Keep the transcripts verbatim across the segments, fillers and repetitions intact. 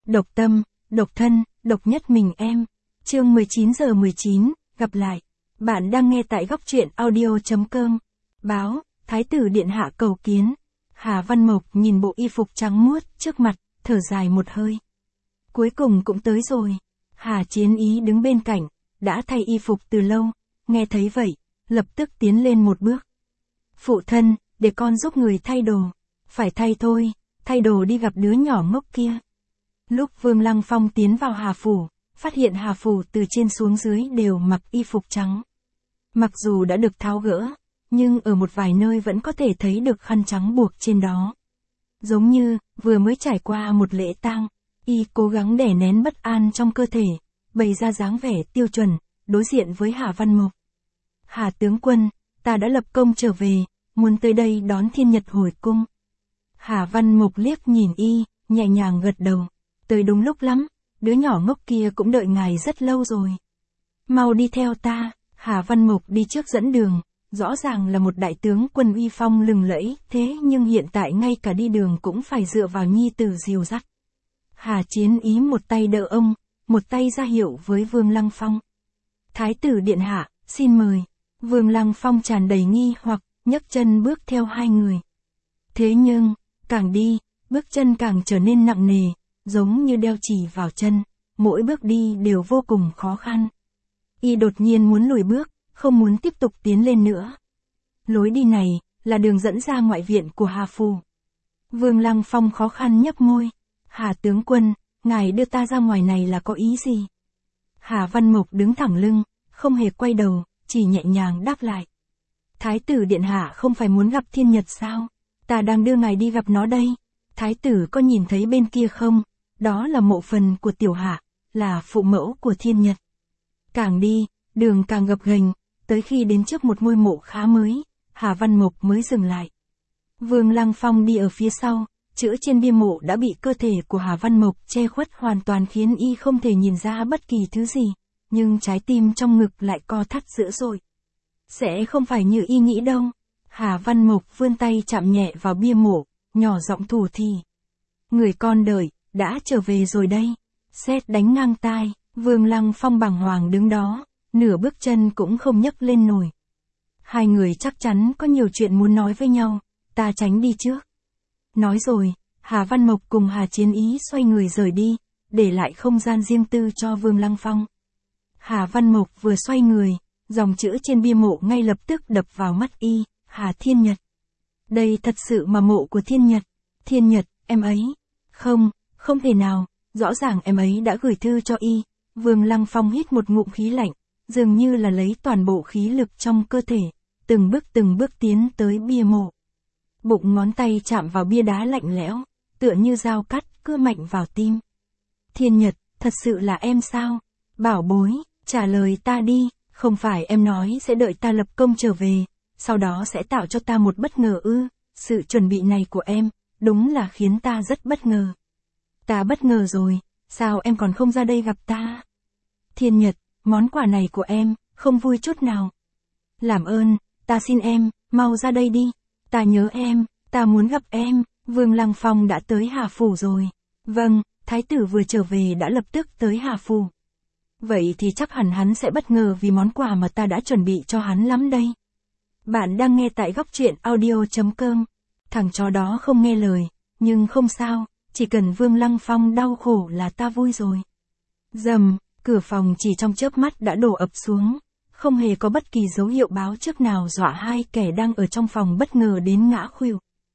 Độc tâm, độc thân, độc nhất mình em. Chương mười chín giờ mười chín, gặp lại. Bạn đang nghe tại góc truyện audio.com. Báo, Thái tử điện hạ cầu kiến. Hà Văn Mộc nhìn bộ y phục trắng muốt trước mặt, thở dài một hơi. Cuối cùng cũng tới rồi. Hà Chiến Ý đứng bên cạnh, đã thay y phục từ lâu, nghe thấy vậy, lập tức tiến lên một bước. Phụ thân, để con giúp người thay đồ. Phải thay thôi, thay đồ đi gặp đứa nhỏ ngốc kia. Lúc Vương Lăng Phong tiến vào Hà Phủ, phát hiện Hà Phủ từ trên xuống dưới đều mặc y phục trắng. Mặc dù đã được tháo gỡ, nhưng ở một vài nơi vẫn có thể thấy được khăn trắng buộc trên đó. Giống như, vừa mới trải qua một lễ tang, y cố gắng đè nén bất an trong cơ thể, bày ra dáng vẻ tiêu chuẩn, đối diện với Hà Văn Mộc. Hà tướng quân, ta đã lập công trở về, muốn tới đây đón thiên nhật hồi cung. Hà Văn Mộc liếc nhìn y, nhẹ nhàng gật đầu. Tới đúng lúc lắm, đứa nhỏ ngốc kia cũng đợi ngài rất lâu rồi. Mau đi theo ta. Hà Văn Mộc đi trước dẫn đường, rõ ràng là một đại tướng quân uy phong lừng lẫy, thế nhưng hiện tại ngay cả đi đường cũng phải dựa vào nhi tử dìu dắt. Hà Chiến Ý một tay đỡ ông, một tay ra hiệu với Vương Lăng Phong. Thái tử điện hạ, xin mời. Vương Lăng Phong tràn đầy nghi hoặc, nhấc chân bước theo hai người. Thế nhưng, càng đi, bước chân càng trở nên nặng nề, giống như đeo chì vào chân, mỗi bước đi đều vô cùng khó khăn. Y đột nhiên muốn lùi bước, không muốn tiếp tục tiến lên nữa. Lối đi này, là đường dẫn ra ngoại viện của Hà Phủ. Vương Lăng Phong khó khăn nhấp môi. Hà tướng quân, ngài đưa ta ra ngoài này là có ý gì? Hà Văn Mộc đứng thẳng lưng, không hề quay đầu, chỉ nhẹ nhàng đáp lại. Thái tử điện hạ không phải muốn gặp thiên nhật sao? Ta đang đưa ngài đi gặp nó đây. Thái tử có nhìn thấy bên kia không? Đó là mộ phần của tiểu hạ, là phụ mẫu của thiên nhật. Càng đi, đường càng gập ghềnh, tới khi đến trước một ngôi mộ khá mới, Hà Văn Mộc mới dừng lại. Vương Lăng Phong đi ở phía sau, chữ trên bia mộ đã bị cơ thể của Hà Văn Mộc che khuất hoàn toàn khiến y không thể nhìn ra bất kỳ thứ gì, nhưng trái tim trong ngực lại co thắt dữ dội. Sẽ không phải như y nghĩ đâu. Hà Văn Mộc vươn tay chạm nhẹ vào bia mộ, nhỏ giọng thủ thỉ. Người con đợi, đã trở về rồi đây. Sét đánh ngang tai, Vương Lăng Phong bàng hoàng đứng đó, nửa bước chân cũng không nhấc lên nổi. Hai người chắc chắn có nhiều chuyện muốn nói với nhau, ta tránh đi trước. Nói rồi, Hà Văn Mộc cùng Hà Chiến Ý xoay người rời đi, để lại không gian riêng tư cho Vương Lăng Phong. Hà Văn Mộc vừa xoay người, dòng chữ trên bia mộ ngay lập tức đập vào mắt y, Hà Thiên Nhật. Đây thật sự mà mộ của Thiên Nhật. Thiên Nhật, em ấy. Không, không thể nào, rõ ràng em ấy đã gửi thư cho y. Vương Lăng Phong hít một ngụm khí lạnh, dường như là lấy toàn bộ khí lực trong cơ thể, từng bước từng bước tiến tới bia mộ. Bụng ngón tay chạm vào bia đá lạnh lẽo, tựa như dao cắt, cưa mạnh vào tim. Thiên Nhật, thật sự là em sao? Bảo bối, trả lời ta đi, không phải em nói sẽ đợi ta lập công trở về, sau đó sẽ tạo cho ta một bất ngờ ư? Sự chuẩn bị này của em, đúng là khiến ta rất bất ngờ. Ta bất ngờ rồi, sao em còn không ra đây gặp ta? Thiên Nhật, món quà này của em, không vui chút nào. Làm ơn, ta xin em, mau ra đây đi. Ta nhớ em, ta muốn gặp em. Vương Lăng Phong đã tới Hà Phủ rồi. Vâng, thái tử vừa trở về đã lập tức tới Hà Phủ. Vậy thì chắc hẳn hắn sẽ bất ngờ vì món quà mà ta đã chuẩn bị cho hắn lắm đây. Bạn đang nghe tại góc truyện audio.com. Thằng chó đó không nghe lời, nhưng không sao, chỉ cần Vương Lăng Phong đau khổ là ta vui rồi. Dầm, cửa phòng chỉ trong chớp mắt đã đổ ập xuống, không hề có bất kỳ dấu hiệu báo trước nào dọa hai kẻ đang ở trong phòng bất ngờ đến ngã khuỵu.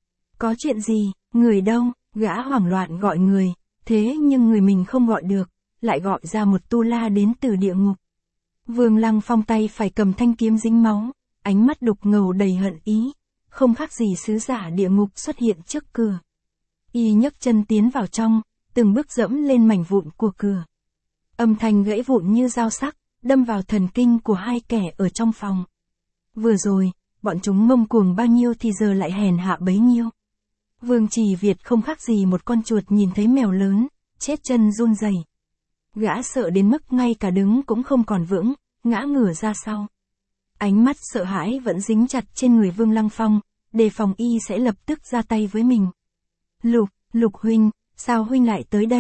Có chuyện gì, người đâu? Gã hoảng loạn gọi người, thế nhưng người mình không gọi được, lại gọi ra một tu la đến từ địa ngục. Vương Lăng Phong tay phải cầm thanh kiếm dính máu, ánh mắt đục ngầu đầy hận ý, không khác gì sứ giả địa ngục xuất hiện trước cửa. Y nhấc chân tiến vào trong, từng bước dẫm lên mảnh vụn của cửa. Âm thanh gãy vụn như dao sắc, đâm vào thần kinh của hai kẻ ở trong phòng. Vừa rồi, bọn chúng ngông cuồng bao nhiêu thì giờ lại hèn hạ bấy nhiêu. Vương Trì Việt không khác gì một con chuột nhìn thấy mèo lớn, chết chân run rẩy. Gã sợ đến mức ngay cả đứng cũng không còn vững, ngã ngửa ra sau. Ánh mắt sợ hãi vẫn dính chặt trên người Vương Lăng Phong, đề phòng y sẽ lập tức ra tay với mình. Lục, Lục huynh, sao huynh lại tới đây?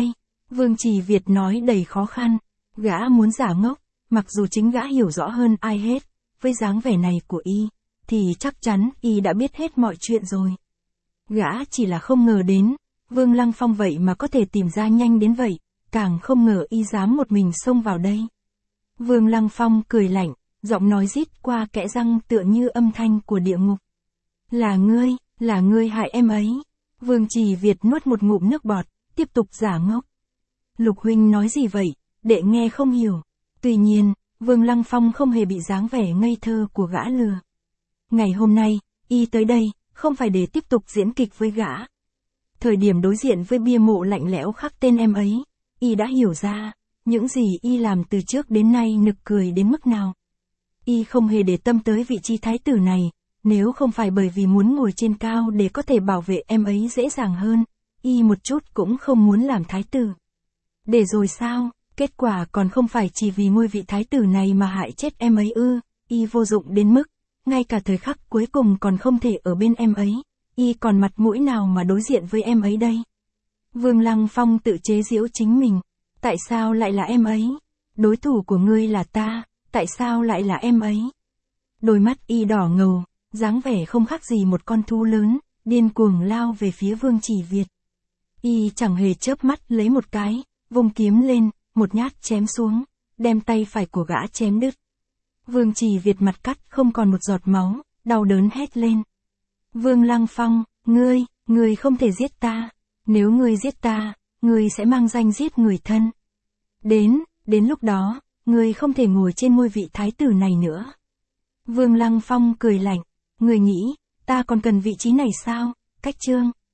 Vương Trì Việt nói đầy khó khăn. Gã muốn giả ngốc, mặc dù chính gã hiểu rõ hơn ai hết, với dáng vẻ này của y, thì chắc chắn y đã biết hết mọi chuyện rồi. Gã chỉ là không ngờ đến, Vương Lăng Phong vậy mà có thể tìm ra nhanh đến vậy, càng không ngờ y dám một mình xông vào đây. Vương Lăng Phong cười lạnh, giọng nói rít qua kẽ răng tựa như âm thanh của địa ngục. Là ngươi, là ngươi hại em ấy. Vương Trì Việt nuốt một ngụm nước bọt, tiếp tục giả ngốc. Lục huynh nói gì vậy, đệ nghe không hiểu. Tuy nhiên, Vương Lăng Phong không hề bị dáng vẻ ngây thơ của gã lừa. Ngày hôm nay, y tới đây, không phải để tiếp tục diễn kịch với gã. Thời điểm đối diện với bia mộ lạnh lẽo khắc tên em ấy, y đã hiểu ra, những gì y làm từ trước đến nay nực cười đến mức nào. Y không hề để tâm tới vị trí thái tử này, nếu không phải bởi vì muốn ngồi trên cao để có thể bảo vệ em ấy dễ dàng hơn, y một chút cũng không muốn làm thái tử. Để rồi sao, kết quả còn không phải chỉ vì ngôi vị thái tử này mà hại chết em ấy ư, y vô dụng đến mức, ngay cả thời khắc cuối cùng còn không thể ở bên em ấy, y còn mặt mũi nào mà đối diện với em ấy đây. Vương Lăng Phong tự chế giễu chính mình, tại sao lại là em ấy? Đối thủ của ngươi là ta, tại sao lại là em ấy? Đôi mắt y đỏ ngầu, dáng vẻ không khác gì một con thú lớn, điên cuồng lao về phía Vương Trì Việt. Y chẳng hề chớp mắt lấy một cái, vung kiếm lên, một nhát chém xuống, đem tay phải của gã chém đứt. Vương Trì Việt mặt cắt không còn một giọt máu, đau đớn hét lên. Vương Lăng Phong, ngươi, ngươi không thể giết ta. Nếu ngươi giết ta, ngươi sẽ mang danh giết người thân. Đến, đến lúc đó, ngươi không thể ngồi trên ngôi vị thái tử này nữa. Vương Lăng Phong cười lạnh, ngươi nghĩ, ta còn cần vị trí này sao? Cách chương.